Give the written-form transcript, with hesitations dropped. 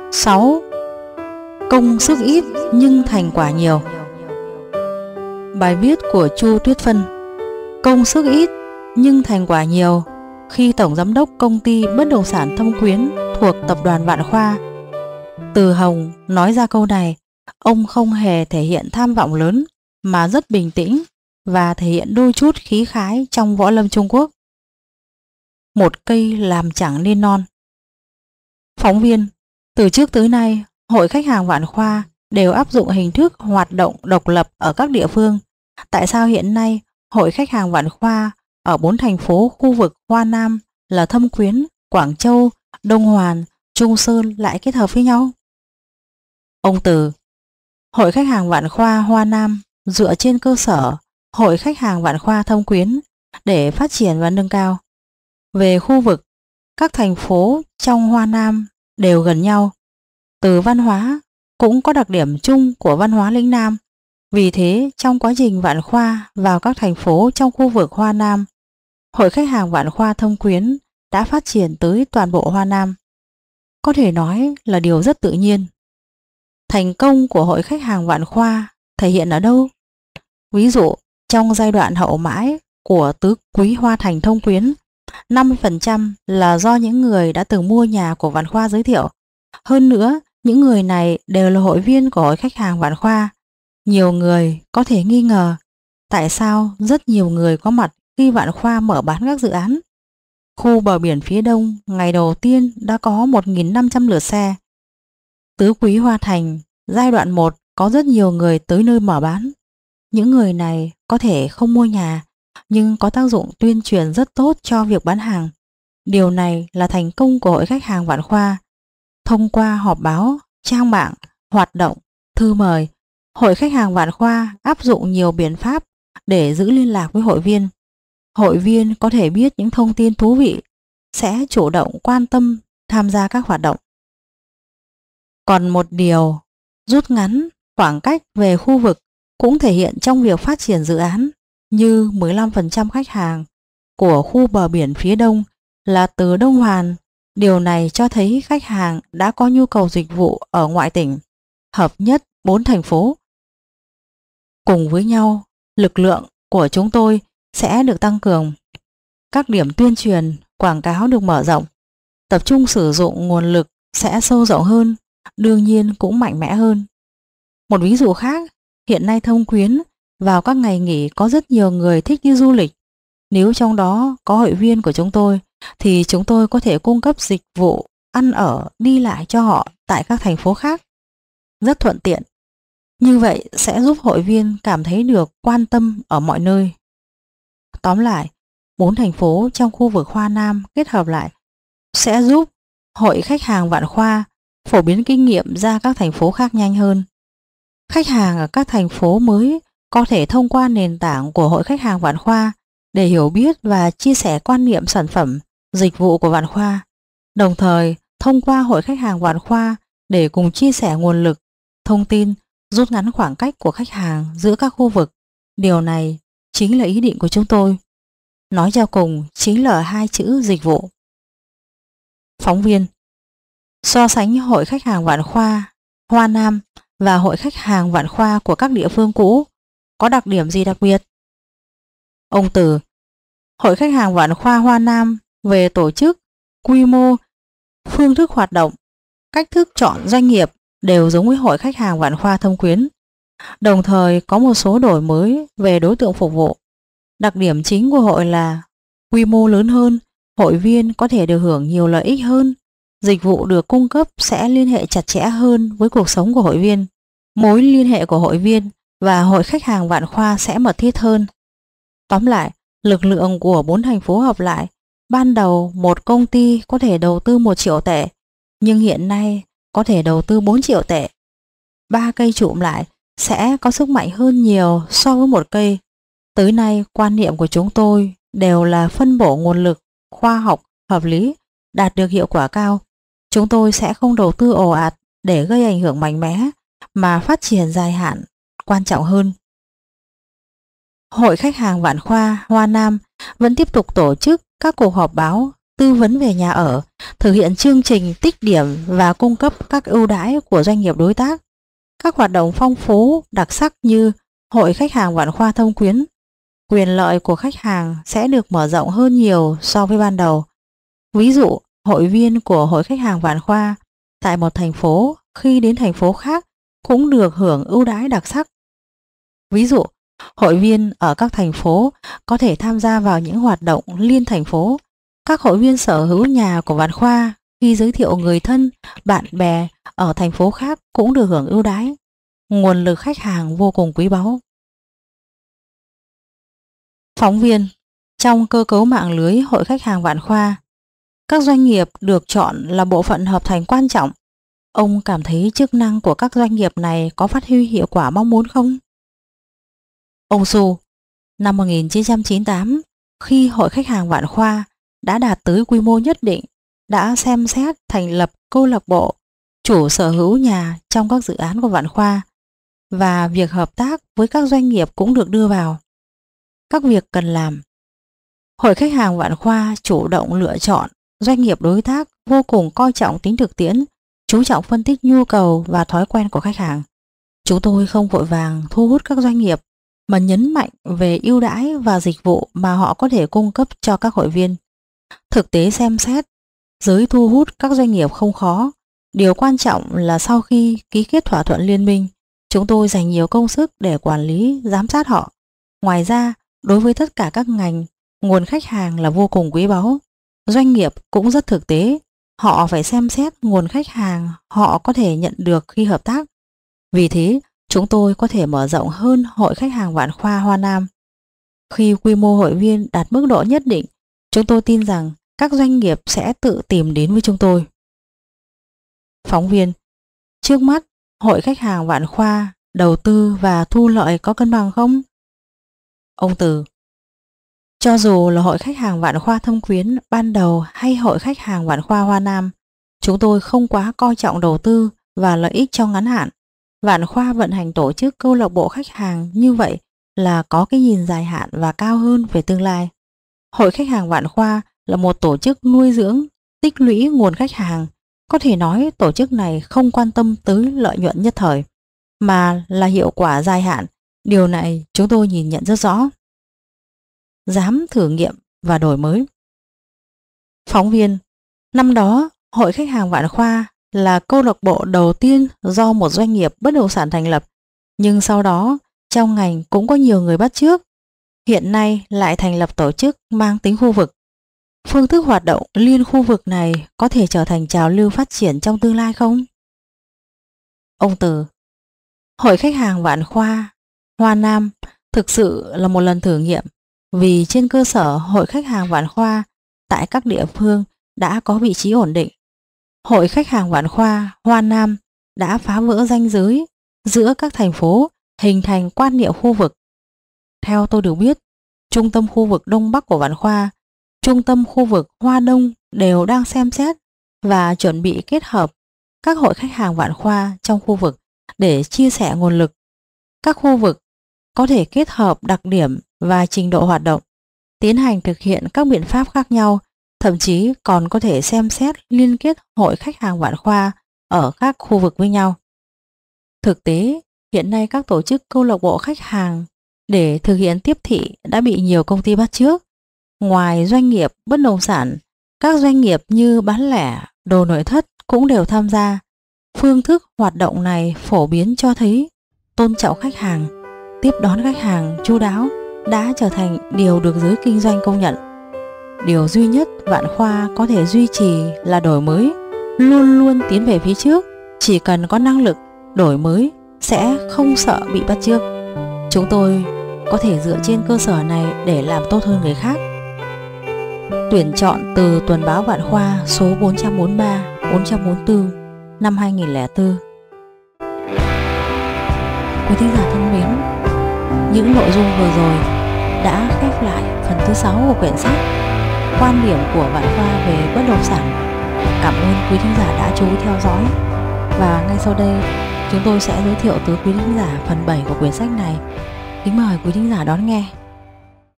6. Công sức ít nhưng thành quả nhiều. Bài viết của Chu Tuyết Phân. Công sức ít nhưng thành quả nhiều. Khi Tổng Giám đốc Công ty Bất động sản Thâm Quyến thuộc Tập đoàn Vạn Khoa Từ Hồng nói ra câu này, ông không hề thể hiện tham vọng lớn mà rất bình tĩnh và thể hiện đôi chút khí khái trong võ lâm Trung Quốc. Một cây làm chẳng nên non. Phóng viên: từ trước tới nay, Hội Khách hàng Vạn Khoa đều áp dụng hình thức hoạt động độc lập ở các địa phương. Tại sao hiện nay Hội Khách hàng Vạn Khoa ở 4 thành phố khu vực Hoa Nam là Thâm Quyến, Quảng Châu, Đông Hoàn, Trung Sơn lại kết hợp với nhau? Ông Từ: Hội Khách hàng Vạn Khoa Hoa Nam dựa trên cơ sở Hội Khách hàng Vạn Khoa Thâm Quyến để phát triển và nâng cao. Về khu vực, các thành phố trong Hoa Nam đều gần nhau. Từ văn hóa cũng có đặc điểm chung của văn hóa lĩnh Nam. Vì thế, trong quá trình Vạn Khoa vào các thành phố trong khu vực Hoa Nam, Hội Khách hàng Vạn Khoa Thâm Quyến đã phát triển tới toàn bộ Hoa Nam. Có thể nói là điều rất tự nhiên. Thành công của Hội Khách hàng Vạn Khoa thể hiện ở đâu? Ví dụ, trong giai đoạn hậu mãi của tứ quý Hoa Thành Thâm Quyến, 50% là do những người đã từng mua nhà của Vạn Khoa giới thiệu. Hơn nữa, những người này đều là hội viên của Hội Khách hàng Vạn Khoa. Nhiều người có thể nghi ngờ tại sao rất nhiều người có mặt khi Vạn Khoa mở bán các dự án. Khu bờ biển phía đông ngày đầu tiên đã có 1.500 lượt xe. Tứ quý Hoa Thành giai đoạn 1 có rất nhiều người tới nơi mở bán. Những người này có thể không mua nhà nhưng có tác dụng tuyên truyền rất tốt cho việc bán hàng. Điều này là thành công của Hội Khách hàng Vạn Khoa. Thông qua họp báo, trang mạng, hoạt động, thư mời, Hội Khách hàng Vạn Khoa áp dụng nhiều biện pháp để giữ liên lạc với hội viên. Hội viên có thể biết những thông tin thú vị, sẽ chủ động quan tâm tham gia các hoạt động. Còn một điều, rút ngắn khoảng cách về khu vực cũng thể hiện trong việc phát triển dự án, như 15% khách hàng của khu bờ biển phía đông là từ Đông Hoàn. Điều này cho thấy khách hàng đã có nhu cầu dịch vụ ở ngoại tỉnh, hợp nhất 4 thành phố. Cùng với nhau, lực lượng của chúng tôi sẽ được tăng cường. Các điểm tuyên truyền, quảng cáo được mở rộng, tập trung sử dụng nguồn lực sẽ sâu rộng hơn, đương nhiên cũng mạnh mẽ hơn. Một ví dụ khác, hiện nay Thâm Quyến vào các ngày nghỉ có rất nhiều người thích đi du lịch. Nếu trong đó có hội viên của chúng tôi thì chúng tôi có thể cung cấp dịch vụ ăn ở, đi lại cho họ tại các thành phố khác. Rất thuận tiện. Như vậy sẽ giúp hội viên cảm thấy được quan tâm ở mọi nơi. Tóm lại, 4 thành phố trong khu vực Hoa Nam kết hợp lại sẽ giúp Hội Khách hàng Vạn Khoa phổ biến kinh nghiệm ra các thành phố khác nhanh hơn. Khách hàng ở các thành phố mới có thể thông qua nền tảng của Hội Khách hàng Vạn Khoa để hiểu biết và chia sẻ quan niệm sản phẩm, dịch vụ của Vạn Khoa. Đồng thời, thông qua Hội Khách hàng Vạn Khoa để cùng chia sẻ nguồn lực, thông tin, rút ngắn khoảng cách của khách hàng giữa các khu vực. Điều này chính là ý định của chúng tôi. Nói cho cùng chính là 2 chữ dịch vụ. Phóng viên: so sánh Hội Khách hàng Vạn Khoa Hoa Nam và Hội Khách hàng Vạn Khoa của các địa phương cũ có đặc điểm gì đặc biệt? Ông Từ: Hội Khách hàng Vạn Khoa Hoa Nam về tổ chức, quy mô, phương thức hoạt động, cách thức chọn doanh nghiệp đều giống với Hội Khách hàng Vạn Khoa Thâm Quyến. Đồng thời có một số đổi mới về đối tượng phục vụ. Đặc điểm chính của hội là quy mô lớn hơn, hội viên có thể được hưởng nhiều lợi ích hơn, dịch vụ được cung cấp sẽ liên hệ chặt chẽ hơn với cuộc sống của hội viên. Mối liên hệ của hội viên và Hội Khách hàng Vạn Khoa sẽ mật thiết hơn. Tóm lại, lực lượng của 4 thành phố hợp lại, ban đầu một công ty có thể đầu tư 1 triệu tệ, nhưng hiện nay có thể đầu tư 4 triệu tệ. 3 cây chụm lại sẽ có sức mạnh hơn nhiều so với 1 cây. Tới nay, quan niệm của chúng tôi đều là phân bổ nguồn lực, khoa học, hợp lý, đạt được hiệu quả cao. Chúng tôi sẽ không đầu tư ồ ạt để gây ảnh hưởng mạnh mẽ, mà phát triển dài hạn quan trọng hơn. Hội Khách hàng Vạn Khoa Hoa Nam vẫn tiếp tục tổ chức các cuộc họp báo, tư vấn về nhà ở, thực hiện chương trình tích điểm và cung cấp các ưu đãi của doanh nghiệp đối tác. Các hoạt động phong phú, đặc sắc như Hội Khách hàng Vạn Khoa Thâm Quyến. Quyền lợi của khách hàng sẽ được mở rộng hơn nhiều so với ban đầu. Ví dụ, hội viên của Hội Khách hàng Vạn Khoa tại một thành phố khi đến thành phố khác cũng được hưởng ưu đãi đặc sắc. Ví dụ, hội viên ở các thành phố có thể tham gia vào những hoạt động liên thành phố. Các hội viên sở hữu nhà của Vạn Khoa khi giới thiệu người thân, bạn bè ở thành phố khác cũng được hưởng ưu đãi. Nguồn lực khách hàng vô cùng quý báu. Phóng viên: trong cơ cấu mạng lưới Hội Khách hàng Vạn Khoa, các doanh nghiệp được chọn là bộ phận hợp thành quan trọng. Ông cảm thấy chức năng của các doanh nghiệp này có phát huy hiệu quả mong muốn không? Ông Su: năm 1998, khi Hội Khách hàng Vạn Khoa đã đạt tới quy mô nhất định, đã xem xét thành lập câu lạc bộ chủ sở hữu nhà trong các dự án của Vạn Khoa, và việc hợp tác với các doanh nghiệp cũng được đưa vào. Các việc cần làm: Hội Khách hàng Vạn Khoa chủ động lựa chọn doanh nghiệp đối tác, vô cùng coi trọng tính thực tiễn, chú trọng phân tích nhu cầu và thói quen của khách hàng. Chúng tôi không vội vàng thu hút các doanh nghiệp, mà nhấn mạnh về ưu đãi và dịch vụ mà họ có thể cung cấp cho các hội viên. Thực tế xem xét, giới thu hút các doanh nghiệp không khó. Điều quan trọng là sau khi ký kết thỏa thuận liên minh, chúng tôi dành nhiều công sức để quản lý, giám sát họ. Ngoài ra, đối với tất cả các ngành, nguồn khách hàng là vô cùng quý báu. Doanh nghiệp cũng rất thực tế, họ phải xem xét nguồn khách hàng họ có thể nhận được khi hợp tác. Vì thế, chúng tôi có thể mở rộng hơn Hội Khách hàng Vạn Khoa Hoa Nam. Khi quy mô hội viên đạt mức độ nhất định, chúng tôi tin rằng các doanh nghiệp sẽ tự tìm đến với chúng tôi. Phóng viên: trước mắt, Hội Khách hàng Vạn Khoa đầu tư và thu lợi có cân bằng không? Ông Từ: cho dù là Hội Khách hàng Vạn Khoa Thâm Quyến ban đầu hay Hội Khách hàng Vạn Khoa Hoa Nam, chúng tôi không quá coi trọng đầu tư và lợi ích trong ngắn hạn. Vạn Khoa vận hành tổ chức câu lạc bộ khách hàng như vậy là có cái nhìn dài hạn và cao hơn về tương lai. Hội Khách hàng Vạn Khoa là một tổ chức nuôi dưỡng, tích lũy nguồn khách hàng. Có thể nói tổ chức này không quan tâm tới lợi nhuận nhất thời, mà là hiệu quả dài hạn. Điều này chúng tôi nhìn nhận rất rõ. Dám thử nghiệm và đổi mới. Phóng viên: năm đó, Hội Khách hàng Vạn Khoa là câu lạc bộ đầu tiên do một doanh nghiệp bất động sản thành lập, nhưng sau đó trong ngành cũng có nhiều người bắt chước. Hiện nay lại thành lập tổ chức mang tính khu vực. Phương thức hoạt động liên khu vực này có thể trở thành trào lưu phát triển trong tương lai không? Ông Từ: Hội Khách hàng Vạn Khoa Hoa Nam thực sự là một lần thử nghiệm, vì trên cơ sở Hội Khách hàng Vạn Khoa tại các địa phương đã có vị trí ổn định. Hội Khách hàng Vạn Khoa Hoa Nam đã phá vỡ ranh giới giữa các thành phố, hình thành quan niệm khu vực. Theo tôi được biết, trung tâm khu vực Đông Bắc của Vạn Khoa, trung tâm khu vực Hoa Đông đều đang xem xét và chuẩn bị kết hợp các hội khách hàng Vạn Khoa trong khu vực để chia sẻ nguồn lực. Các khu vực có thể kết hợp đặc điểm và trình độ hoạt động, tiến hành thực hiện các biện pháp khác nhau, thậm chí còn có thể xem xét liên kết hội khách hàng Vạn Khoa ở các khu vực với nhau. Thực tế, hiện nay các tổ chức câu lạc bộ khách hàng để thực hiện tiếp thị đã bị nhiều công ty bắt chước. Ngoài doanh nghiệp bất động sản, các doanh nghiệp như bán lẻ, đồ nội thất cũng đều tham gia. Phương thức hoạt động này phổ biến cho thấy tôn trọng khách hàng, tiếp đón khách hàng chu đáo đã trở thành điều được giới kinh doanh công nhận. Điều duy nhất Vạn Khoa có thể duy trì là đổi mới, luôn luôn tiến về phía trước. Chỉ cần có năng lực đổi mới sẽ không sợ bị bắt chước. Chúng tôi có thể dựa trên cơ sở này để làm tốt hơn người khác. Tuyển chọn từ Tuần báo Vạn Khoa số 443-444 năm 2004. Quý thính giả thân mến, những nội dung vừa rồi đã khép lại phần thứ 6 của quyển sách Quan điểm của Vạn Khoa về bất động sản. Cảm ơn quý thính giả đã chú ý theo dõi. Và ngay sau đây, chúng tôi sẽ giới thiệu tới quý thính giả phần 7 của quyển sách này. Kính mời quý thính giả đón nghe.